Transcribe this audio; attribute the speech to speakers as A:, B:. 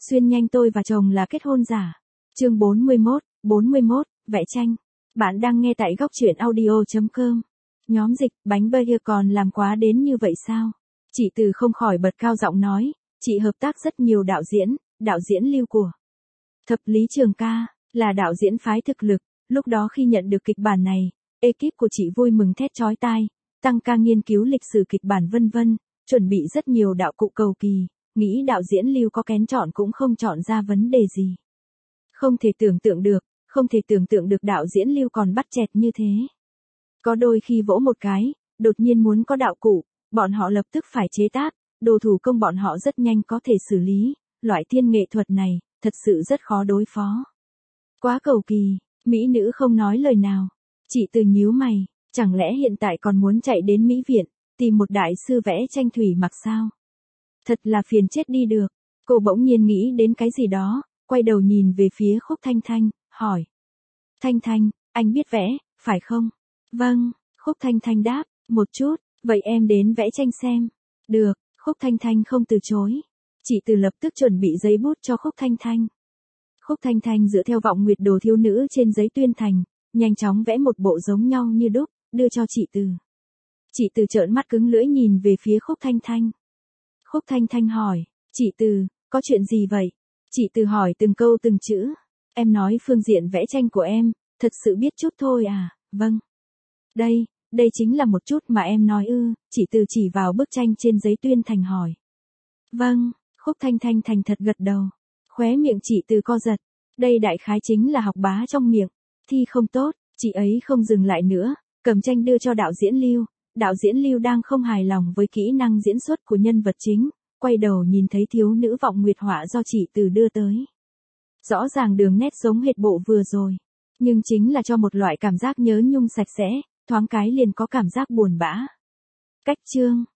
A: Xuyên nhanh tôi và chồng là kết hôn giả. Chương 41, vẽ tranh. Bạn đang nghe tại góc truyện audio.com. Nhóm dịch, bánh burger còn làm quá đến như vậy sao? Chị Từ không khỏi bật cao giọng nói, chị hợp tác rất nhiều đạo diễn Lưu của Thập Lý Trường Ca, là đạo diễn phái thực lực. Lúc đó khi nhận được kịch bản này, ekip của chị vui mừng thét chói tai, tăng ca nghiên cứu lịch sử kịch bản vân vân, chuẩn bị rất nhiều đạo cụ cầu kỳ, nghĩ đạo diễn Lưu có kén chọn cũng không chọn ra vấn đề gì. Không thể tưởng tượng được đạo diễn Lưu còn bắt chẹt như thế. Có đôi khi vỗ một cái, đột nhiên muốn có đạo cụ, bọn họ lập tức phải chế tác, đồ thủ công bọn họ rất nhanh có thể xử lý, loại thiên nghệ thuật này, thật sự rất khó đối phó. Quá cầu kỳ, mỹ nữ không nói lời nào. Chị Từ nhíu mày, chẳng lẽ hiện tại còn muốn chạy đến Mỹ viện, tìm một đại sư vẽ tranh thủy mặc sao? Thật là phiền chết đi được. Cô bỗng nhiên nghĩ đến cái gì đó, quay đầu nhìn về phía Khúc Thanh Thanh, hỏi. Thanh Thanh, anh biết vẽ, phải không? Vâng, Khúc Thanh Thanh đáp, một chút, vậy em đến vẽ tranh xem. Được, Khúc Thanh Thanh không từ chối. Chị Từ lập tức chuẩn bị giấy bút cho Khúc Thanh Thanh. Khúc Thanh Thanh dựa theo vọng nguyệt đồ thiếu nữ trên giấy tuyên thành, nhanh chóng vẽ một bộ giống nhau như đúc, đưa cho chị Từ. Chị Từ trợn mắt cứng lưỡi nhìn về phía Khúc Thanh Thanh. Khúc Thanh Thanh hỏi, chị Từ, có chuyện gì vậy? Chị Từ hỏi từng câu từng chữ. Em nói phương diện vẽ tranh của em, thật sự biết chút thôi à, vâng. Đây chính là một chút mà em nói ư, chị Từ chỉ vào bức tranh trên giấy tuyên thành hỏi. Vâng, Khúc Thanh Thanh thành thật gật đầu. Khóe miệng chị Từ co giật. Đây đại khái chính là học bá trong miệng. Thi không tốt, chị ấy không dừng lại nữa, cầm tranh đưa cho đạo diễn Lưu. Đạo diễn Lưu đang không hài lòng với kỹ năng diễn xuất của nhân vật chính, quay đầu nhìn thấy thiếu nữ vọng nguyệt họa do chị Từ đưa tới. Rõ ràng đường nét giống hệt bộ vừa rồi, nhưng chính là cho một loại cảm giác nhớ nhung sạch sẽ, thoáng cái liền có cảm giác buồn bã. Cách chương